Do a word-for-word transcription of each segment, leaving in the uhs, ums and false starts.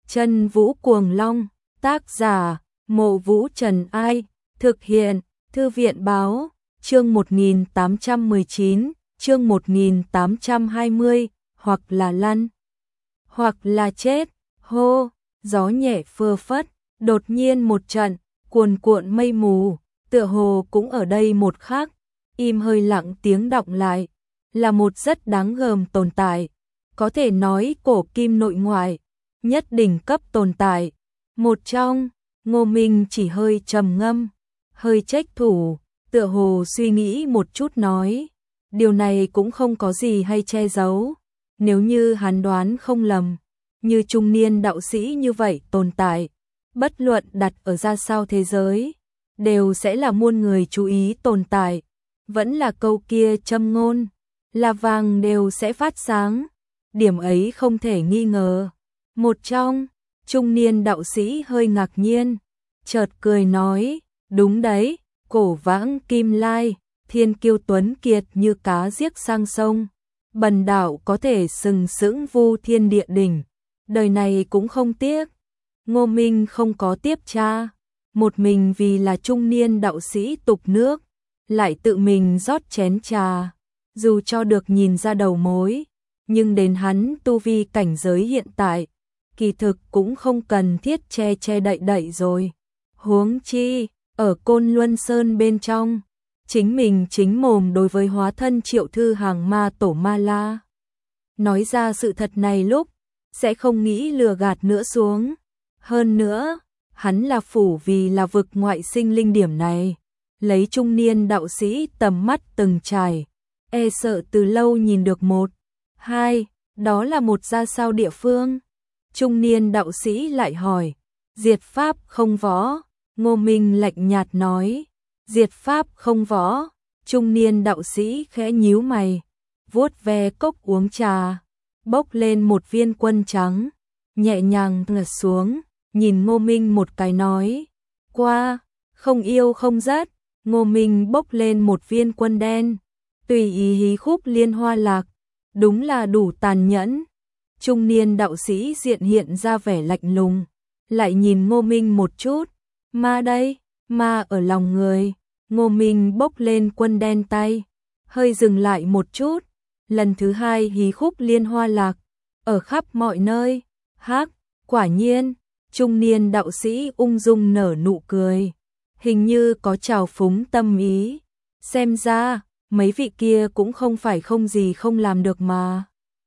Chân Vũ Cuồng Long, tác giả, Mộ Vũ Trần Ai, thực hiện, Thư viện Báo, chương một nghìn tám trăm mười chín, chương một nghìn tám trăm hai mươi, hoặc là lăn, hoặc là chết, hô, gió nhẹ phơ phất, đột nhiên một trận, cuồn cuộn mây mù, tựa hồ cũng ở đây một khắc, im hơi lặng tiếng đọng lại, là một rất đáng gờm tồn tại, có thể nói cổ kim nội ngoại, nhất đỉnh cấp tồn tại. Một trong, Ngô Minh chỉ hơi trầm ngâm, hơi trách thủ, tựa hồ suy nghĩ một chút nói, điều này cũng không có gì hay che giấu, nếu như hắn đoán không lầm, như trung niên đạo sĩ như vậy tồn tại, bất luận đặt ở ra sao thế giới, đều sẽ là muôn người chú ý tồn tại, vẫn là câu kia châm ngôn, là vàng đều sẽ phát sáng, điểm ấy không thể nghi ngờ. Một trong, trung niên đạo sĩ hơi ngạc nhiên, chợt cười nói, đúng đấy, cổ vãng kim lai, thiên kiêu tuấn kiệt như cá giết sang sông, bần đạo có thể sừng sững vu thiên địa đỉnh, đời này cũng không tiếc. Ngô Minh không có tiếp tra, một mình vì là trung niên đạo sĩ tục nước, lại tự mình rót chén trà, dù cho được nhìn ra đầu mối, nhưng đến hắn tu vi cảnh giới hiện tại, kỳ thực cũng không cần thiết che che đậy đậy rồi. Huống chi, ở Côn Luân Sơn bên trong, chính mình chính mồm đối với hóa thân Triệu Thư Hàng ma tổ Ma La. Nói ra sự thật này lúc, sẽ không nghĩ lừa gạt nữa xuống. Hơn nữa, hắn là phủ vì là vực ngoại sinh linh điểm này, lấy trung niên đạo sĩ tầm mắt từng trải, e sợ từ lâu nhìn được một, hai, đó là một ra sao địa phương. Trung niên đạo sĩ lại hỏi, diệt pháp không võ, Ngô Minh lạnh nhạt nói, diệt pháp không võ, trung niên đạo sĩ khẽ nhíu mày, vuốt ve cốc uống trà, bốc lên một viên quân trắng, nhẹ nhàng ngật xuống, nhìn Ngô Minh một cái nói, qua, không yêu không rát, Ngô Minh bốc lên một viên quân đen, tùy ý hí khúc liên hoa lạc, đúng là đủ tàn nhẫn. Trung niên đạo sĩ diện hiện ra vẻ lạnh lùng, lại nhìn Ngô Minh một chút, ma đây, ma ở lòng người. Ngô Minh bốc lên quân đen tay, hơi dừng lại một chút, lần thứ hai hí khúc liên hoa lạc, ở khắp mọi nơi, hắc, quả nhiên, trung niên đạo sĩ ung dung nở nụ cười, hình như có trào phúng tâm ý, xem ra, mấy vị kia cũng không phải không gì không làm được mà.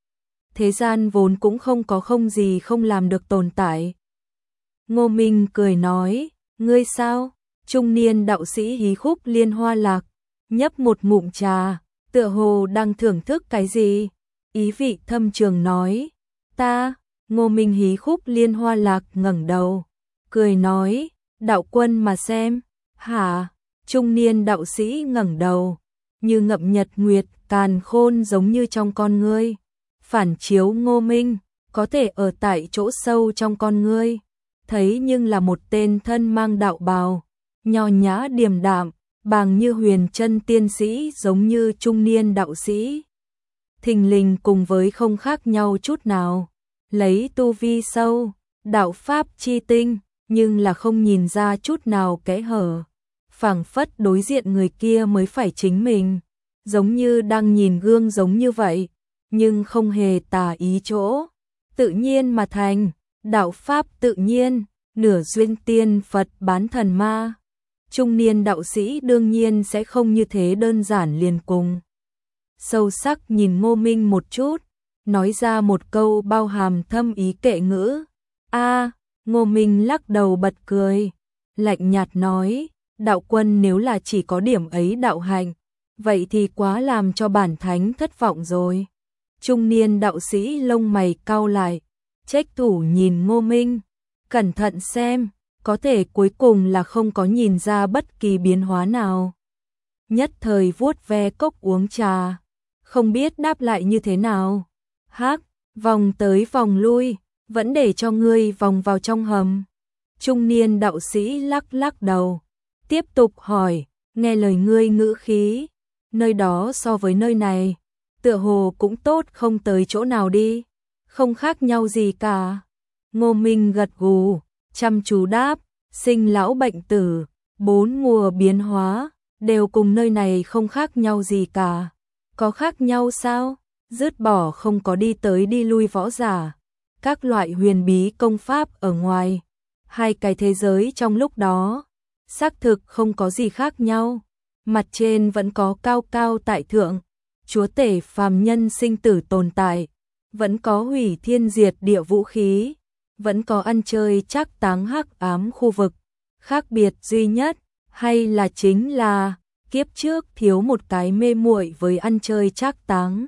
Thế gian vốn cũng không có không gì không làm được tồn tại. Ngô Minh cười nói, ngươi sao? Trung niên đạo sĩ hí khúc liên hoa lạc, nhấp một ngụm trà, tựa hồ đang thưởng thức cái gì? Ý vị thâm trường nói, ta, Ngô Minh hí khúc liên hoa lạc ngẩng đầu, cười nói, đạo quân mà xem, hả? Trung niên đạo sĩ ngẩng đầu, như ngậm nhật nguyệt, càn khôn giống như trong con ngươi. Phản chiếu Ngô Minh, có thể ở tại chỗ sâu trong con ngươi, thấy nhưng là một tên thân mang đạo bào, nho nhã điềm đạm, bàng như huyền chân tiên sĩ giống như trung niên đạo sĩ. Thình lình cùng với không khác nhau chút nào, lấy tu vi sâu, đạo pháp chi tinh, nhưng là không nhìn ra chút nào kẽ hở. Phảng phất đối diện người kia mới phải chính mình, giống như đang nhìn gương giống như vậy. Nhưng không hề tà ý chỗ, tự nhiên mà thành, đạo pháp tự nhiên, nửa duyên tiên Phật bán thần ma. Trung niên đạo sĩ đương nhiên sẽ không như thế đơn giản liền cùng. Sâu sắc nhìn Ngô Minh một chút, nói ra một câu bao hàm thâm ý kệ ngữ. A, Ngô Minh lắc đầu bật cười, lạnh nhạt nói, đạo quân nếu là chỉ có điểm ấy đạo hành, vậy thì quá làm cho bản thánh thất vọng rồi. Trung niên đạo sĩ lông mày cau lại, trách thủ nhìn Ngô Minh, cẩn thận xem, có thể cuối cùng là không có nhìn ra bất kỳ biến hóa nào. Nhất thời vuốt ve cốc uống trà, không biết đáp lại như thế nào. Hắc, vòng tới vòng lui, vẫn để cho ngươi vòng vào trong hầm. Trung niên đạo sĩ lắc lắc đầu, tiếp tục hỏi, nghe lời ngươi ngữ khí, nơi đó so với nơi này, tựa hồ cũng tốt không tới chỗ nào đi, không khác nhau gì cả. Ngô Minh gật gù, chăm chú đáp, sinh lão bệnh tử, bốn mùa biến hóa, đều cùng nơi này không khác nhau gì cả. Có khác nhau sao? Dứt bỏ không có đi tới đi lui võ giả, các loại huyền bí công pháp ở ngoài, hai cái thế giới trong lúc đó, xác thực không có gì khác nhau. Mặt trên vẫn có cao cao tại thượng, chúa tể phàm nhân sinh tử tồn tại, vẫn có hủy thiên diệt địa vũ khí, vẫn có ăn chơi trác táng hắc ám khu vực. Khác biệt duy nhất hay là chính là kiếp trước thiếu một cái mê muội với ăn chơi trác táng,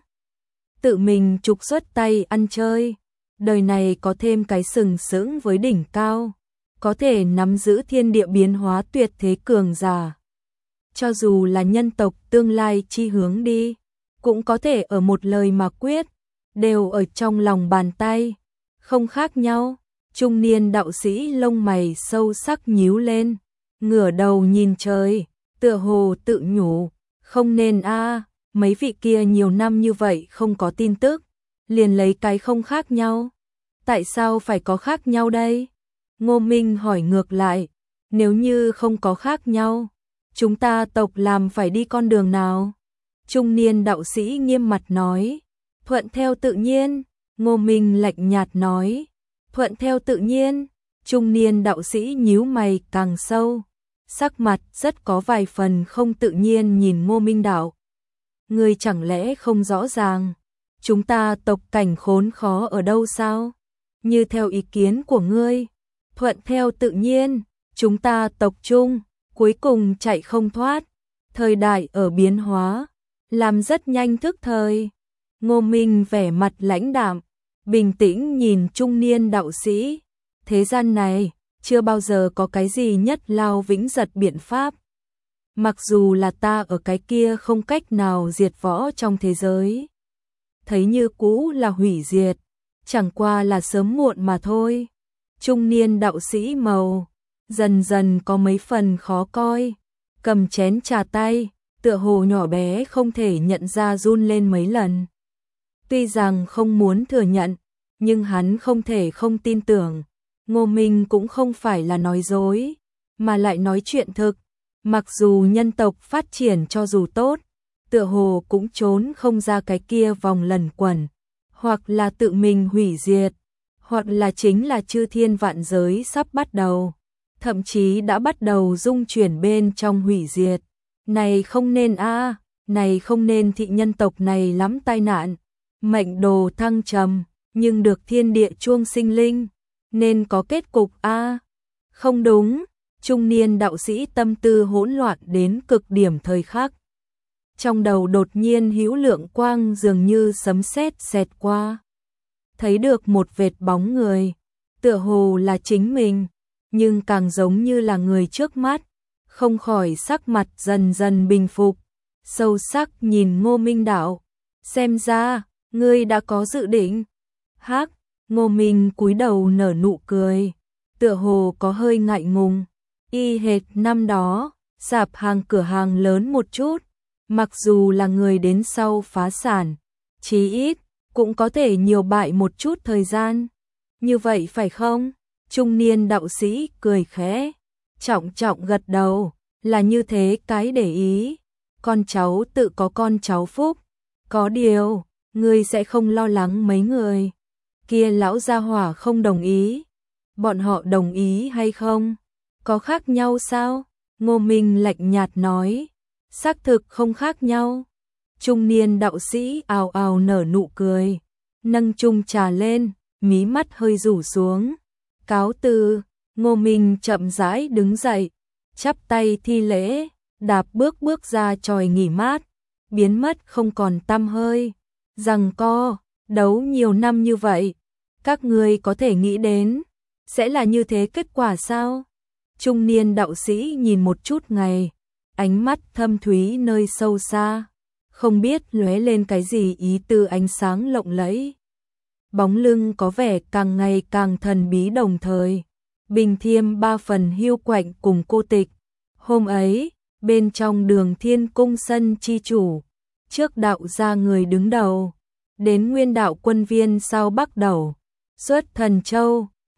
tự mình trục xuất tay ăn chơi. Đời này có thêm cái sừng sững với đỉnh cao, có thể nắm giữ thiên địa biến hóa tuyệt thế cường giả. Cho dù là nhân tộc tương lai chi hướng đi, cũng có thể ở một lời mà quyết, đều ở trong lòng bàn tay, không khác nhau. Trung niên đạo sĩ lông mày sâu sắc nhíu lên, ngửa đầu nhìn trời, tựa hồ tự nhủ, không nên a, mấy vị kia nhiều năm như vậy không có tin tức, liền lấy cái không khác nhau. Tại sao phải có khác nhau đây? Ngô Minh hỏi ngược lại, nếu như không có khác nhau, chúng ta tộc làm phải đi con đường nào? Trung niên đạo sĩ nghiêm mặt nói, thuận theo tự nhiên. Ngô Minh lạnh nhạt nói, thuận theo tự nhiên. Trung niên đạo sĩ nhíu mày càng sâu, sắc mặt rất có vài phần không tự nhiên nhìn Ngô Minh đạo. Ngươi chẳng lẽ không rõ ràng, chúng ta tộc cảnh khốn khó ở đâu sao? Như theo ý kiến của ngươi, thuận theo tự nhiên, chúng ta tộc chung, cuối cùng chạy không thoát. Thời đại ở biến hóa, làm rất nhanh thức thời. Ngô Minh vẻ mặt lãnh đạm, bình tĩnh nhìn trung niên đạo sĩ. Thế gian này, chưa bao giờ có cái gì nhất lao vĩnh giật biện pháp. Mặc dù là ta ở cái kia không cách nào diệt võ trong thế giới, thấy như cũ là hủy diệt, chẳng qua là sớm muộn mà thôi. Trung niên đạo sĩ màu dần dần có mấy phần khó coi, cầm chén trà tay, tựa hồ nhỏ bé không thể nhận ra run lên mấy lần. Tuy rằng không muốn thừa nhận, nhưng hắn không thể không tin tưởng. Ngô Minh cũng không phải là nói dối, mà lại nói chuyện thực. Mặc dù nhân tộc phát triển cho dù tốt, tựa hồ cũng trốn không ra cái kia vòng lẩn quẩn, hoặc là tự mình hủy diệt, hoặc là chính là chư thiên vạn giới sắp bắt đầu, thậm chí đã bắt đầu dung chuyển bên trong hủy diệt. Này không nên a, này không nên thị nhân tộc này lắm tai nạn, mệnh đồ thăng trầm, nhưng được thiên địa chuông sinh linh, nên có kết cục a. Không đúng. Trung niên đạo sĩ tâm tư hỗn loạn đến cực điểm thời khắc. Trong đầu đột nhiên hữu lượng quang dường như sấm sét xẹt qua. Thấy được một vệt bóng người, tựa hồ là chính mình, nhưng càng giống như là người trước mắt. Không khỏi sắc mặt dần dần bình phục, sâu sắc nhìn Ngô Minh đạo. Xem ra, ngươi đã có dự định. Hắc, Ngô Minh cúi đầu nở nụ cười, tựa hồ có hơi ngại ngùng. Y hệt năm đó, sạp hàng cửa hàng lớn một chút, mặc dù là người đến sau phá sản, chí ít, cũng có thể nhiều bại một chút thời gian. Như vậy phải không? Trung niên đạo sĩ cười khẽ, trọng trọng gật đầu, là như thế cái để ý. Con cháu tự có con cháu phúc, có điều, ngươi sẽ không lo lắng mấy người kia lão gia hỏa không đồng ý. Bọn họ đồng ý hay không? Có khác nhau sao? Ngô Minh lạnh nhạt nói, xác thực không khác nhau. Trung niên đạo sĩ ào ào nở nụ cười, nâng chung trà lên, mí mắt hơi rủ xuống. Cáo từ. Ngô Minh chậm rãi đứng dậy, chắp tay thi lễ, đạp bước bước ra chòi nghỉ mát, biến mất không còn tăm hơi. Rằng co, đấu nhiều năm như vậy, các ngươi có thể nghĩ đến, sẽ là như thế kết quả sao? Trung niên đạo sĩ nhìn một chút ngày, ánh mắt thâm thúy nơi sâu xa, không biết lóe lên cái gì ý tư ánh sáng lộng lẫy. Bóng lưng có vẻ càng ngày càng thần bí đồng thời, bình thiêm ba phần hiu quạnh cùng cô tịch. Hôm ấy, bên trong Đường Thiên Cung sân chi chủ, trước đạo gia người đứng đầu, đến nguyên đạo quân viên sao bắt đầu, xuất Thần Châu,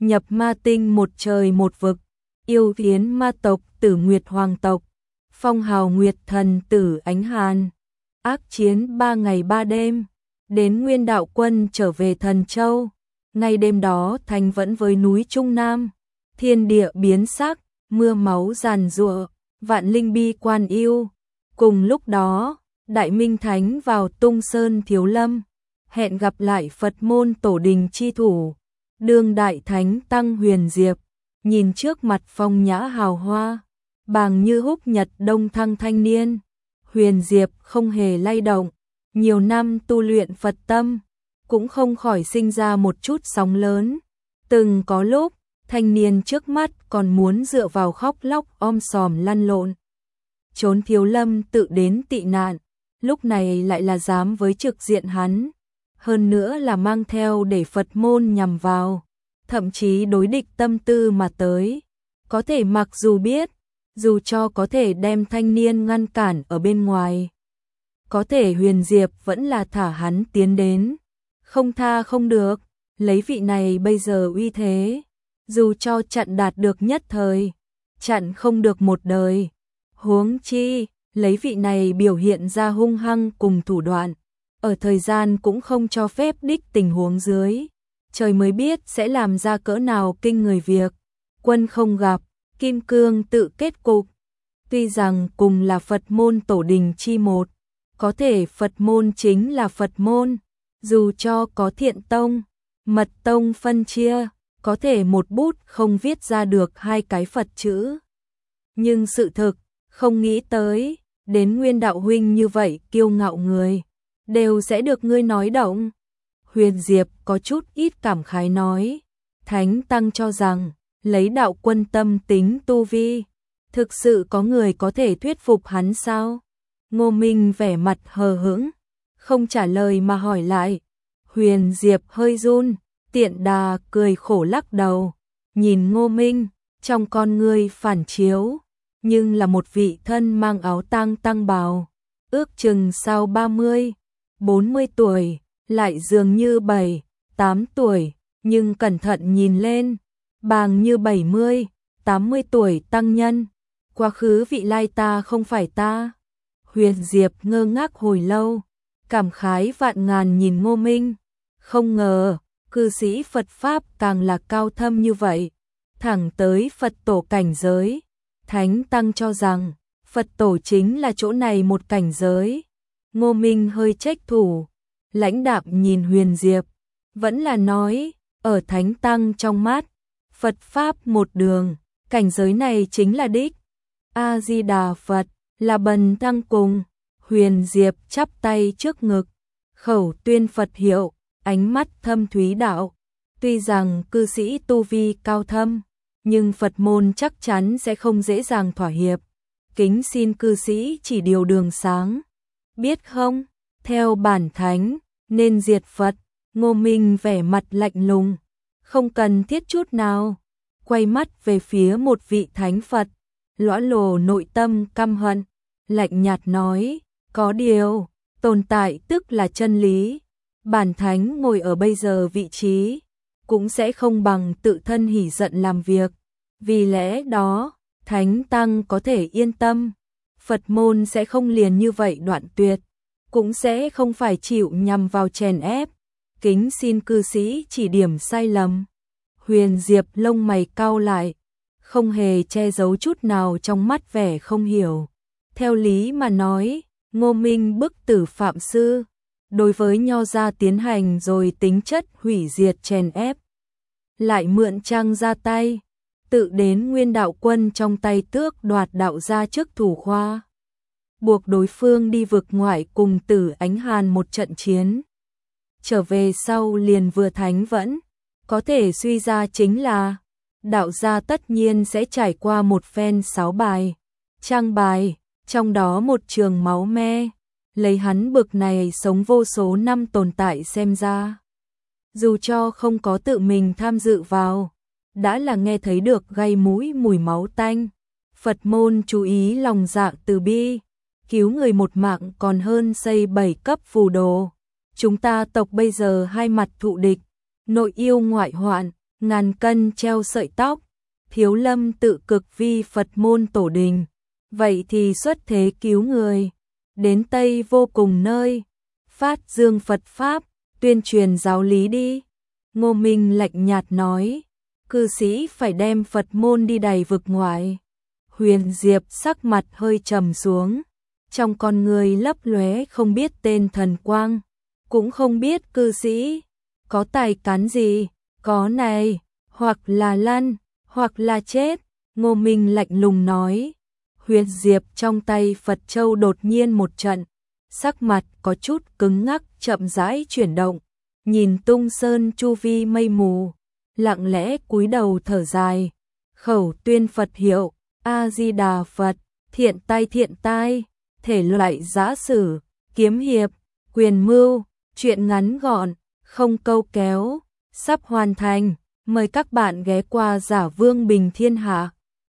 nhập ma tinh một trời một vực, yêu yến ma tộc Tử Nguyệt Hoàng tộc, phong hào Nguyệt thần Tử Ánh Hàn. Ác chiến ba ngày ba đêm, đến Nguyên Đạo Quân trở về Thần Châu. Ngay đêm đó Thành vẫn với núi Trung Nam, thiên địa biến sắc, mưa máu giàn giụa, vạn linh bi quan yêu. Cùng lúc đó, Đại Minh Thánh vào Tung Sơn Thiếu Lâm, hẹn gặp lại Phật môn tổ đình chi thủ. Đương Đại Thánh Tăng Huyền Diệp, nhìn trước mặt phong nhã hào hoa, bàng như húc nhật đông thăng thanh niên. Huyền Diệp không hề lay động, nhiều năm tu luyện Phật tâm, cũng không khỏi sinh ra một chút sóng lớn. Từng có lúc, thanh niên trước mắt còn muốn dựa vào khóc lóc om sòm lăn lộn, trốn Thiếu Lâm tự đến tị nạn, lúc này lại là dám với trực diện hắn, hơn nữa là mang theo để Phật môn nhằm vào, thậm chí đối địch tâm tư mà tới. Có thể mặc dù biết, dù cho có thể đem thanh niên ngăn cản ở bên ngoài, có thể Huyền Diệp vẫn là thả hắn tiến đến, không tha không được. Lấy vị này bây giờ uy thế, dù cho chặn đạt được nhất thời, chặn không được một đời. Huống chi, lấy vị này biểu hiện ra hung hăng cùng thủ đoạn, ở thời gian cũng không cho phép đích tình huống dưới, trời mới biết sẽ làm ra cỡ nào kinh người việc. Quân không gặp, kim cương tự kết cục. Tuy rằng cùng là Phật môn tổ đình chi một, có thể Phật môn chính là Phật môn, dù cho có thiện tông, mật tông phân chia, có thể một bút không viết ra được hai cái Phật chữ. Nhưng sự thực, không nghĩ tới, đến Nguyên đạo huynh như vậy kiêu ngạo người, đều sẽ được ngươi nói động. Huyền Diệp có chút ít cảm khái nói, Thánh Tăng cho rằng, lấy đạo quân tâm tính tu vi, thực sự có người có thể thuyết phục hắn sao? Ngô Minh vẻ mặt hờ hững, không trả lời mà hỏi lại. Huyền Diệp hơi run, tiện đà cười khổ lắc đầu, nhìn Ngô Minh, trong con ngươi phản chiếu, nhưng là một vị thân mang áo tang tăng bào, ước chừng sau ba mươi, bốn mươi tuổi, lại dường như bảy, tám tuổi, nhưng cẩn thận nhìn lên, bàng như bảy mươi, tám mươi tuổi tăng nhân. Quá khứ vị lai ta không phải ta. Huyền Diệp ngơ ngác hồi lâu, cảm khái vạn ngàn nhìn Ngô Minh, không ngờ, cư sĩ Phật Pháp càng là cao thâm như vậy, thẳng tới Phật tổ cảnh giới. Thánh Tăng cho rằng, Phật tổ chính là chỗ này một cảnh giới. Ngô Minh hơi trách thủ, lãnh đạm nhìn Huyền Diệp, vẫn là nói, ở Thánh Tăng trong mắt, Phật Pháp một đường, cảnh giới này chính là đích. A-di-đà Phật, là bần tăng cùng. Huyền Diệp chắp tay trước ngực, khẩu tuyên Phật hiệu, ánh mắt thâm thúy đạo. Tuy rằng cư sĩ tu vi cao thâm, nhưng Phật môn chắc chắn sẽ không dễ dàng thỏa hiệp. Kính xin cư sĩ chỉ điều đường sáng. Biết không, theo bản thánh, nên diệt Phật. Ngô Minh vẻ mặt lạnh lùng, không cần thiết chút nào, quay mắt về phía một vị thánh Phật, lõa lồ nội tâm căm hận, lạnh nhạt nói, có điều, tồn tại tức là chân lý, bản thánh ngồi ở bây giờ vị trí, cũng sẽ không bằng tự thân hỉ giận làm việc, vì lẽ đó, Thánh Tăng có thể yên tâm, Phật môn sẽ không liền như vậy đoạn tuyệt, cũng sẽ không phải chịu nhằm vào chèn ép, kính xin cư sĩ chỉ điểm sai lầm. Huyền Diệp lông mày cau lại, không hề che giấu chút nào trong mắt vẻ không hiểu. Theo lý mà nói, Ngô Minh bức tử phạm sư, đối với nho gia tiến hành rồi tính chất hủy diệt chèn ép. Lại mượn trang ra tay, tự đến Nguyên đạo quân trong tay tước đoạt đạo gia trước thủ khoa. Buộc đối phương đi vực ngoại cùng Tử Ánh Hàn một trận chiến. Trở về sau liền vừa thánh vẫn, có thể suy ra chính là đạo gia tất nhiên sẽ trải qua một phen sáu bài, trang bài, trong đó một trường máu me, lấy hắn bực này sống vô số năm tồn tại xem ra. Dù cho không có tự mình tham dự vào, đã là nghe thấy được gây mũi mùi máu tanh. Phật môn chú ý lòng dạ từ bi, cứu người một mạng còn hơn xây bảy cấp phù đồ. Chúng ta tộc bây giờ hai mặt thụ địch, nội yêu ngoại hoạn, ngàn cân treo sợi tóc, Thiếu Lâm tự cực vi Phật môn tổ đình, vậy thì xuất thế cứu người, đến Tây vô cùng nơi, phát dương Phật Pháp, tuyên truyền giáo lý đi. Ngô Minh lạnh nhạt nói, cư sĩ phải đem Phật môn đi đầy vực ngoại. Huyền Diệp sắc mặt hơi trầm xuống, trong con người lấp lóe không biết tên thần quang, cũng không biết cư sĩ có tài cán gì, có này, hoặc là lăn, hoặc là chết. Ngô Minh lạnh lùng nói. Huyền Diệp trong tay Phật Châu đột nhiên một trận, sắc mặt có chút cứng ngắc chậm rãi chuyển động, nhìn tung sơn chu vi mây mù, lặng lẽ cúi đầu thở dài, khẩu tuyên Phật hiệu, A-di-đà Phật, thiện tai thiện tai, thể loại giã sử, kiếm hiệp, quyền mưu, truyện ngắn gọn, không câu kéo, sắp hoàn thành, mời các bạn ghé qua Giả Vương Bình Thiên Hạ.